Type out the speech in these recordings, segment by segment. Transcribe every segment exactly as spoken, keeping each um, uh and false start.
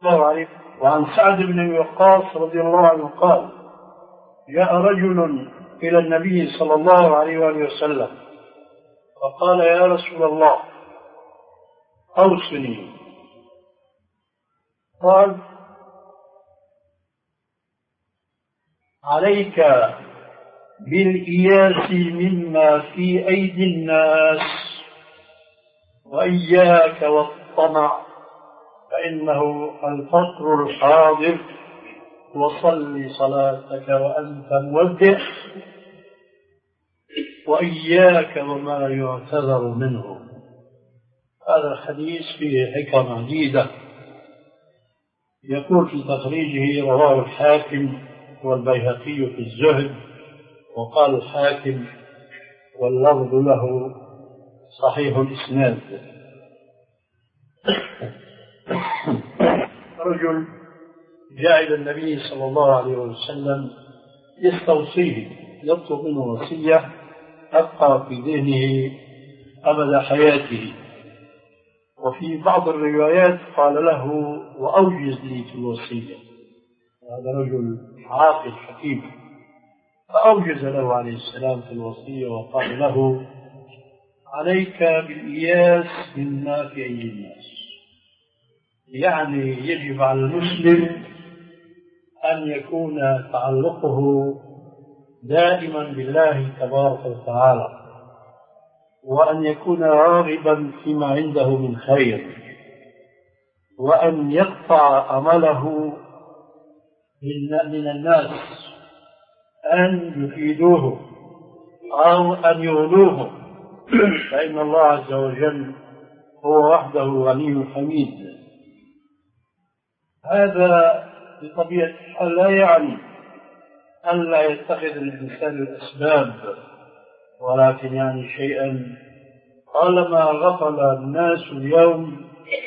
الله عليه. وعن سعد بن أبي وقاص رضي الله عنه قال: جاء رجل إلى النبي صلى الله عليه وآله وسلم فقال: يا رسول الله أوصني. قال: عليك بالإياس مما في أيدي الناس، وإياك والطمع، فإنه الفقر الحاضر، وصل صلاتك وأنت مودع، وإياك وما يعتذر منه. هذا الحديث فيه حكم عديدة. يقول في تخريجه: رواه الحاكم والبيهقي في الزهد، وقال الحاكم واللفظ له صحيح الإسناد. رجل جاء إلى النبي صلى الله عليه وسلم يستوصيه، يطلب منه وصية أبقى في ذهنه أبد حياته. وفي بعض الروايات قال له: وأوجز لي في الوصية. هذا رجل عاقل حكيم، فأوجز له عليه السلام في الوصية وقال له: عليك بالإياس مما في أيدي الناس. يعني يجب على المسلم أن يكون تعلقه دائما بالله تبارك وتعالى، وأن يكون راغبا فيما عنده من خير، وأن يقطع أمله من الناس أن يفيدوه أو أن يغنوه، فإن الله عز وجل هو وحده غني حميد. هذا بطبيعة الحال لا يعني أن لا يتخذ الإنسان الأسباب، ولكن يعني شيئا. طالما غفل الناس اليوم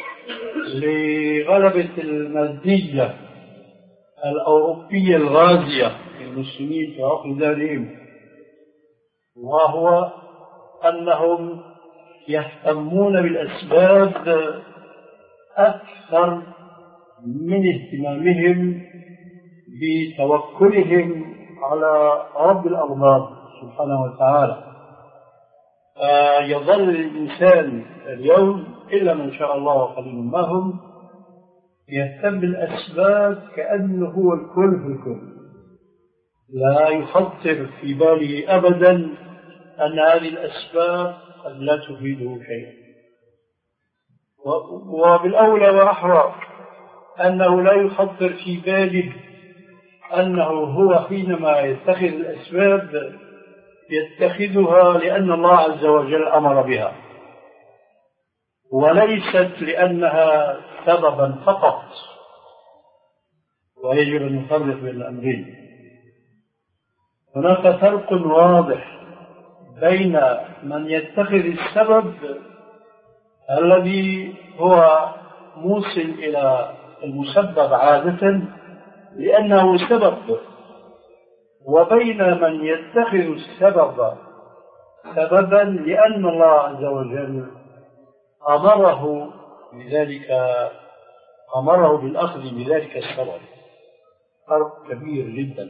لغلبة المادية الأوروبية الغازية في المسلمين في عقل دارهم، وهو أنهم يهتمون بالأسباب أكثر من اهتمامهم بتوكلهم على رب الأرباب سبحانه وتعالى. يظل الإنسان اليوم إلا من شاء الله وقليل ما هم يهتم بالأسباب كأنه هو الكل في الكل، لا يخطر في باله أبدا أن هذه الأسباب قد لا تفيده شيئا. وبالأولى وأحرى أنه لا يخطر في باله أنه هو حينما يتخذ الأسباب يتخذها لأن الله عز وجل أمر بها، وليست لأنها سببا فقط. ويجب أن نفرق بين الأمرين. هناك فرق واضح بين من يتخذ السبب الذي هو موصل إلى المسبب عادة لأنه سبب، وبين من يتخذ السبب سببا لأن الله عز وجل أمره بذلك، أمره بالأخذ بذلك السبب. فرق كبير جدا.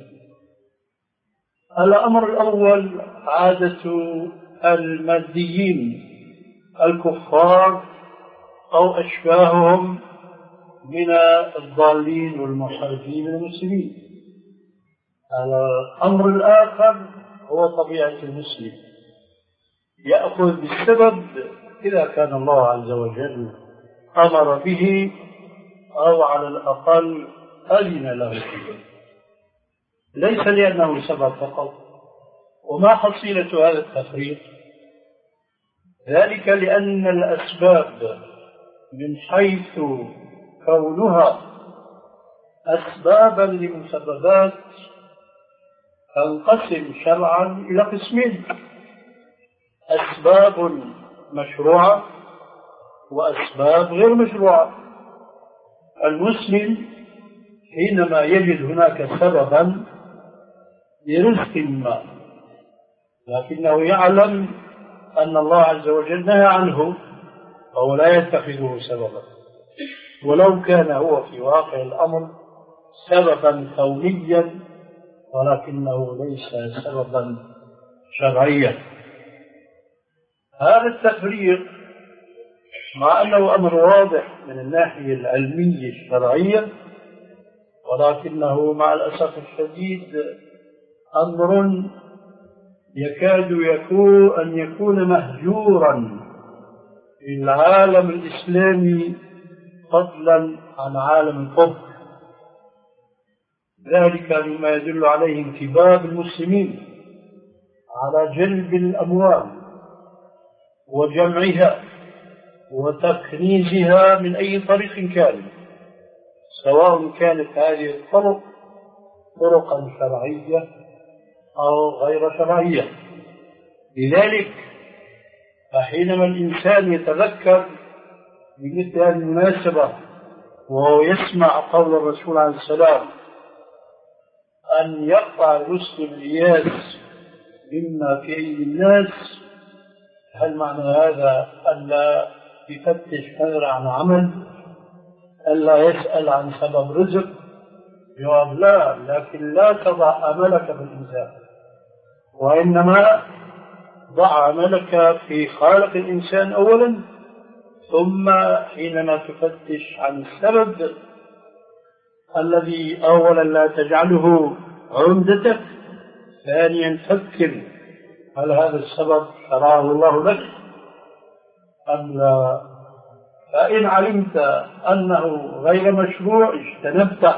الأمر الأول عادة الماديين الكفار أو أشباههم من الضالين والمنحرفين من المسلمين. الأمر الآخر هو طبيعة المسلم، يأخذ بالسبب إذا كان الله عز وجل أمر به أو على الأقل أذن له فيه، ليس لأنه سبب فقط. وما حصيلة هذا التفريق؟ ذلك لأن الأسباب من حيث كونها أسبابا لمسببات تنقسم شرعا إلى قسمين: أسباب مشروعة وأسباب غير مشروعة. المسلم حينما يجد هناك سببا لرزق ما، لكنه يعلم أن الله عز وجل نهى عنه، فهو لا يتخذه سببا. ولو كان هو في واقع الأمر سببا كونيا ولكنه ليس سببا شرعيا. هذا التفريق مع أنه أمر واضح من الناحية العلمية الشرعية، ولكنه مع الأسف الشديد أمر يكاد يكون أن يكون مهجورا في العالم الإسلامي فضلا عن عالم الكفر. ذلك مما يدل عليه انتباه المسلمين على جلب الأموال وجمعها وتكنيزها من أي طريق كان، سواء كانت هذه الطرق طرقا شرعية أو غير شرعية. لذلك فحينما الإنسان يتذكر بمثل هذه المناسبة وهو يسمع قول الرسول عليه السلام أن يقطع المسلم الإياس مما في أيدي الناس، هل معنى هذا أن لا يفتش غير عن عمل، ألا يسأل عن سبب رزق؟ جواب لا، لكن لا تضع أملك في الإنسان، وإنما ضع أملك في خالق الإنسان أولا، ثم حينما تفتش عن السبب الذي أولا لا تجعله عمدتك، ثانيا فكر هل هذا السبب شرعه الله لك أم لا. فإن علمت أنه غير مشروع اجتنبته،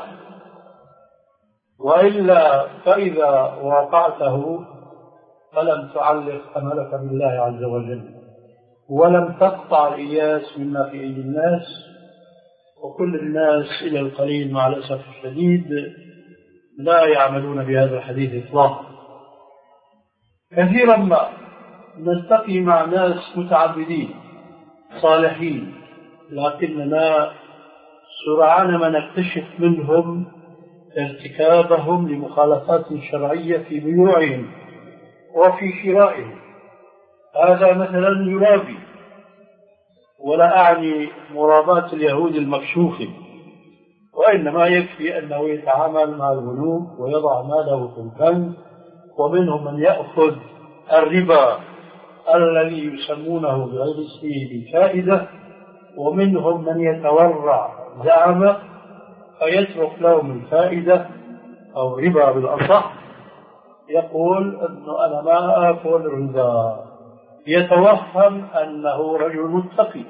وإلا فإذا وقعته فلم تعلق أملك بالله عز وجل ولم تقطع الإياس مما في أيدي الناس. وكل الناس إلى القليل مع الأسف الشديد لا يعملون بهذا الحديث إطلاقا. كثيرا ما نلتقي مع ناس متعبدين صالحين، لكننا سرعان ما نكتشف منهم ارتكابهم لمخالفات شرعية في بيوعهم وفي شرائهم. هذا مثلا يرابي، ولا أعني مراباة اليهود المكشوفة، وإنما يكفي أنه يتعامل مع البنوك ويضع ماله في البنك. ومنهم من يأخذ الربا الذي يسمونه بغير اسمه بالفائدة، ومنهم من يتورع زعمه فيترك لهم الفائدة أو ربا بالأصح، يقول أنه أنا ما أكل ربا، يتوهم أنه رجل متقي.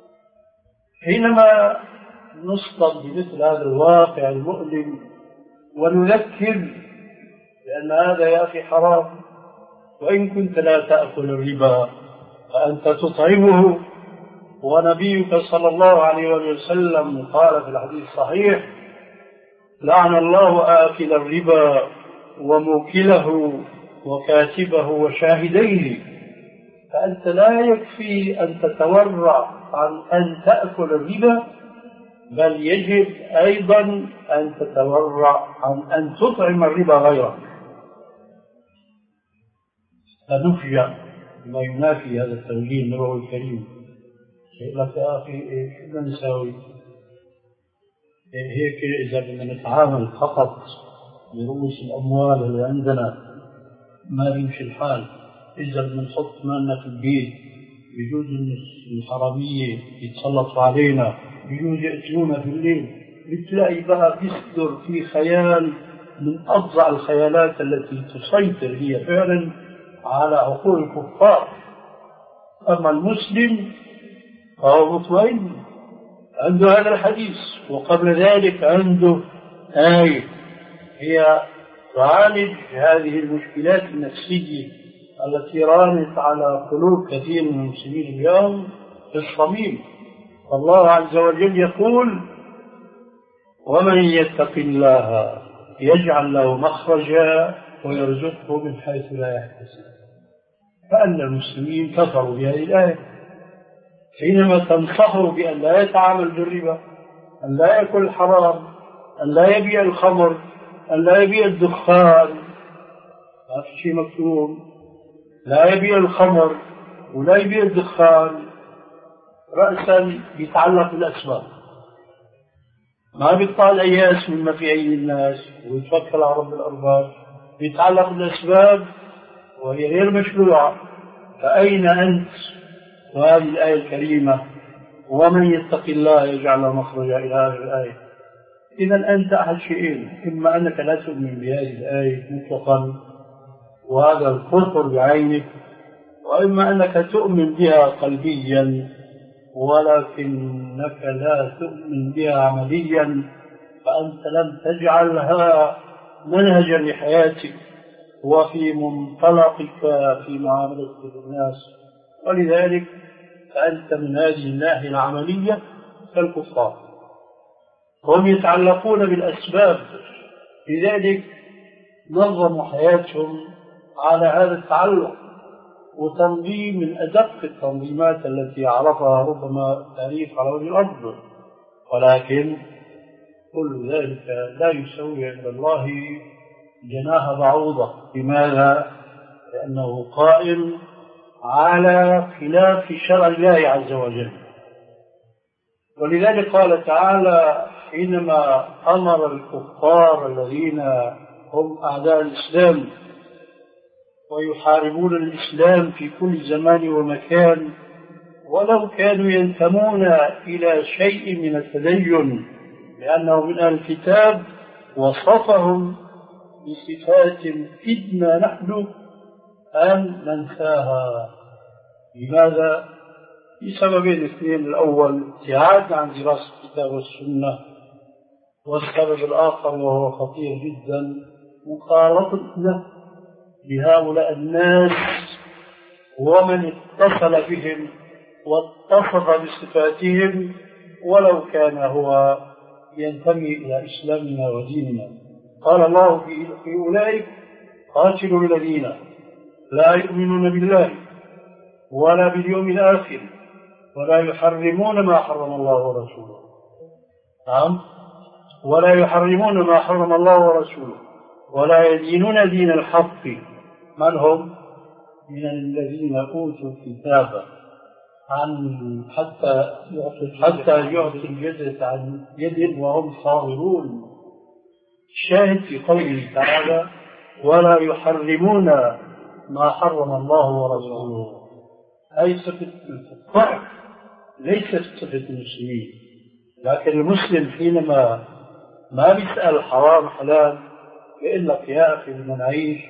حينما نصطدم بمثل هذا الواقع المؤلم ونذكر لأن هذا يا أخي حرام، وإن كنت لا تأكل الربا فأنت تطعمه، ونبيك صلى الله عليه وسلم قال في الحديث الصحيح لعن الله آكل الربا وموكله وكاتبه وشاهديه. فأنت لا يكفي أن تتورع عن أن تأكل الربا، بل يجب أيضا أن تتورع عن أن تطعم الربا غيرك. فنفجأ ما ينافي هذا التوجيه النبوي الكريم. يقول لك يا أخي شو بدنا نساوي؟ هيك إذا بدنا نتعامل فقط برؤوس الأموال اللي عندنا ما يمشي الحال. إذا بدنا نحط مالنا في البيت بيجوز الحرامية يتسلطوا علينا، بيجوز يقتلونا في الليل. بتلاقي بقى بيصدر في خيال من أفظع الخيالات التي تسيطر هي فعلا على عقول الكفار. أما المسلم فهو مطمئن، عنده هذا الحديث، وقبل ذلك عنده آية هي تعالج هذه المشكلات النفسية التي رانت على قلوب كثير من المسلمين اليوم في الصميم. الله عز وجل يقول ومن يتق الله يجعل له مخرجا ويرزقه من حيث لا يحتسب. فأن المسلمين كفروا بهذه الآية حينما تنصحوا بأن لا يتعامل بالربا، أن لا يأكل الحرام، أن لا يبيع الخمر، أن لا يبيع الدخان، ما في شيء مكتوب، لا يبيع الخمر ولا يبيع الدخان، رأسا يتعلق بالأسباب. ما بيطلع أياس مما في أيدي الناس ويتوكل على رب الأرباب، بيتعلق بالأسباب وهي غير مشروعة. فأين أنت وهذه الآية الكريمة ومن يتق الله يجعل مخرجا إلى آخر الآية؟ إذا أنت أحد شيئين: إما أنك لا تؤمن بهذه الآية مطلقا وهذا الكفر بعينه، وإما أنك تؤمن بها قلبيا ولكنك لا تؤمن بها عمليا، فأنت لم تجعلها منهجا لحياتك وفي منطلقك في معاملتك بالناس، ولذلك فأنت من هذه الناحية العملية كالكفار. هم يتعلقون بالأسباب، لذلك نظموا حياتهم على هذا التعلق، وتنظيم من أدق التنظيمات التي عرفها ربما التاريخ على وجه الأرض، ولكن كل ذلك لا يسوي عند الله جناح بعوضة. لماذا؟ لأنه قائم على خلاف شرع الله عز وجل. ولذلك قال تعالى حينما أمر الكفار الذين هم أعداء الإسلام ويحاربون الإسلام في كل زمان ومكان ولو كانوا ينتمون إلى شيء من التدين لأنه من أهل الكتاب، وصفهم بصفات كدنا نحن أن ننساها. لماذا؟ بسببين اثنين: الأول ابتعادنا عن دراسة الكتاب والسنة، والسبب الآخر وهو خطير جدا مخالطتنا بهؤلاء الناس ومن اتصل بهم واتصف بصفاتهم ولو كان هو ينتمي إلى إسلامنا وديننا. قال الله في أولئك: قاتلوا الذين لا يؤمنون بالله ولا باليوم الآخر ولا يحرمون ما حرم الله ورسوله. نعم، ولا يحرمون ما حرم الله ورسوله ولا يدينون دين الحق. من هم؟ من الذين أوتوا الكتاب عن حتى حتى يعطي الجزية عن يد وهم صاغرون. الشاهد في قوله تعالى: ولا يحرمون ما حرم الله ورسوله، أي صفة الكفار ليست صفة المسلمين. لكن المسلم حينما ما بيسأل حرام حلال بيقول لك: يا أخي بدنا نعيش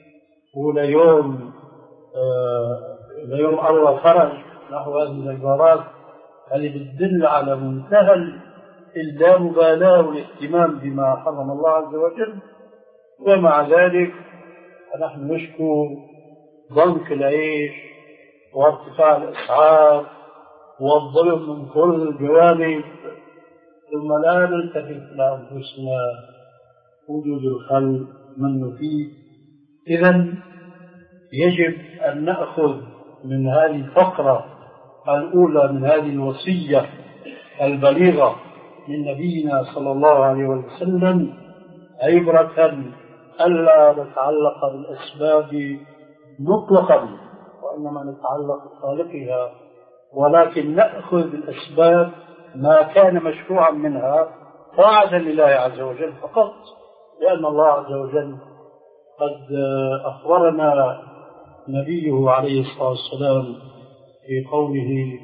وليوم آه ليوم الله فرج، نحو هذه العبارات اللي بتدل على منتهى اللامبالاة والاهتمام بما حرم الله عز وجل. ومع ذلك فنحن نشكو ضنك العيش وارتفاع الأسعار والظلم من كل الجوانب، ثم لا نلتفت لأنفسنا وجود الخلق من نفيد. إذن يجب أن نأخذ من هذه الفقرة الأولى من هذه الوصية البليغة من نبينا صلى الله عليه وسلم عبرة ألا نتعلق بالأسباب مطلقا، وإنما نتعلق بخالقها، ولكن نأخذ بالأسباب ما كان مشروعا منها طاعة لله عز وجل فقط، لأن الله عز وجل قد أخبرنا نبيه عليه الصلاة والسلام في قوله: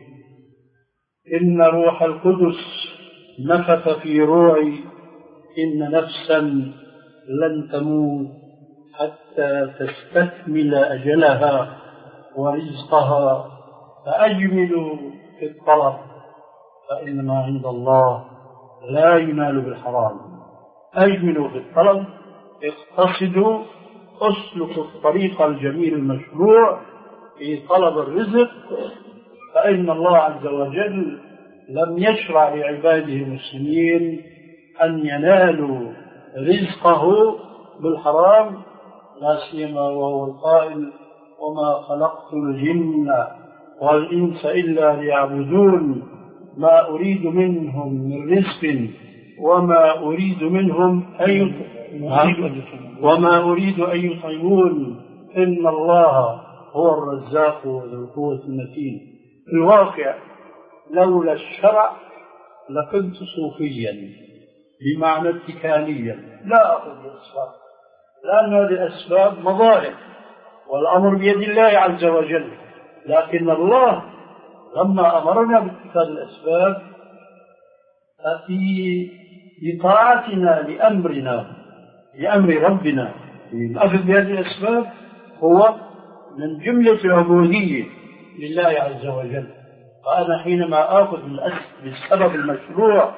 إن روح القدس نفث في روعي إن نفسا لن تموت حتى تستكمل أجلها ورزقها فأجملوا في الطلب فإن ما عند الله لا ينال بالحرام. أجملوا في الطلب، اقتصدوا، اسلكوا الطريق الجميل المشروع في طلب الرزق، فإن الله عز وجل لم يشرع لعباده المسلمين أن ينالوا رزقه بالحرام، لا سيما وهو القائل: وما خلقت الجن والإنس إلا ليعبدون ما أريد منهم من رزق وما أريد منهم أن وما أريد أن يطعمون إن الله هو الرزاق ذو القوة المتين. في الواقع لولا الشرع لكنت صوفيا، بمعنى اتكاليا، لا أخذ بالأسباب، لأن هذه الأسباب مظاهر والأمر بيد الله عز وجل. لكن الله لما أمرنا باتخاذ الأسباب في بطاعتنا لأمرنا لأمر ربنا الأخذ بهذه الأسباب هو من جملة العبودية لله عز وجل. فأنا حينما آخذ بالسبب المشروع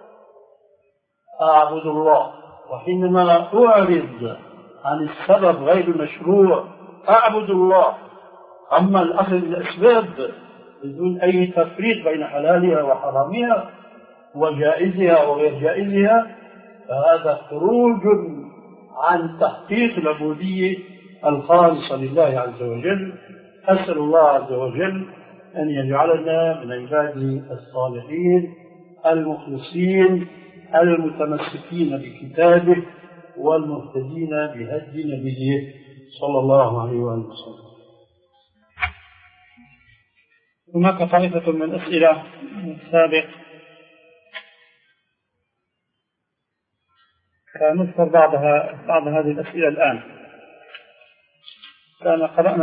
أعبد الله، وحينما أعرض عن السبب غير المشروع أعبد الله. أما الأخذ بالأسباب بدون أي تفريق بين حلالها وحرامها وجائزها وغير جائزها فهذا خروج عن تحقيق العبودية الخالصة لله عز وجل. أسأل الله عز وجل أن يجعلنا من عباده الصالحين المخلصين المتمسكين بكتابه والمهتدين بهدي نبيه صلى الله عليه وآله وسلم. هناك طائفة من الأسئلة السابق سنذكر بعضها بعض هذه الأسئلة الآن. كان قرأنا